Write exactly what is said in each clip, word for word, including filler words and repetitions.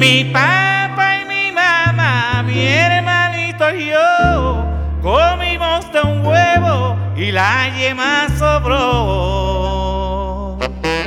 Mi papá y mi mamá, mi hermanito y yo comimos de un huevo y la yema sobró.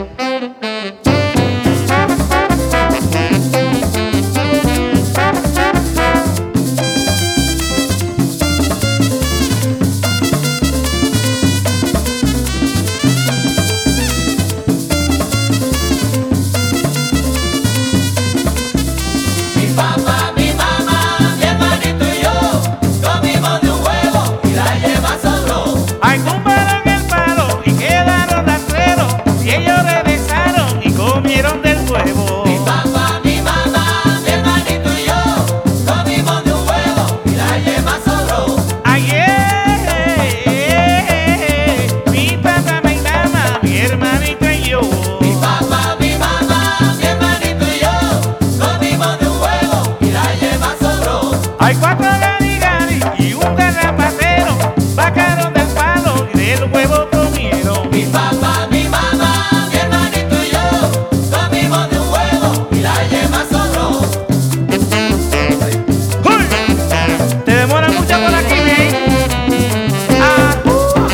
Ay, tumbaron el palo y quedaron rastreros, y ellos regresaron y comieron del huevo. Mi papá, mi mamá, mi hermanito y yo comimos de un huevo y la yema sobró. Ay, eh, eh, eh, mi papá, mi mamá, mi hermanito y yo. Mi papá, mi mamá, mi hermanito y yo comimos de un huevo y la yema sobró. Hay cuatro garigari y un garrapatero, bajaron del palo y del huevo comieron. Mi papá, mi mamá, mi hermanito y yo comimos de un huevo y la yema sobró. ¡Uy! Te demora mucho por aquí, ¿eh? Ah, uh.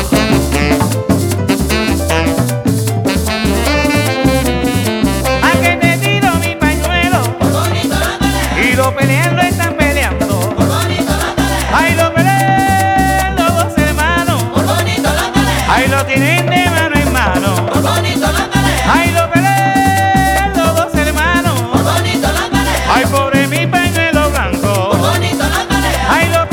¿A qué te tiro mi pañuelo? Por bonito la pelea, Y los peleando están peleando. por bonito la pelea, Ay, los pelean los dos hermanos. por bonito la pelea, Ay, lo tienen de mano en mano. por bonito la pelea, Ay, los pelean los dos hermanos. por bonito la pelea, Ay, pobre mi pañuelo por blanco. bonito la pelea, Ay, los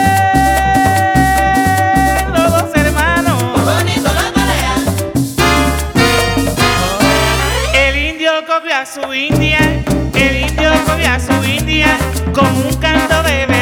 pelean los dos hermanos. por bonito la pelea. El indio cogió a su india, el indio cogió a su india con un canto de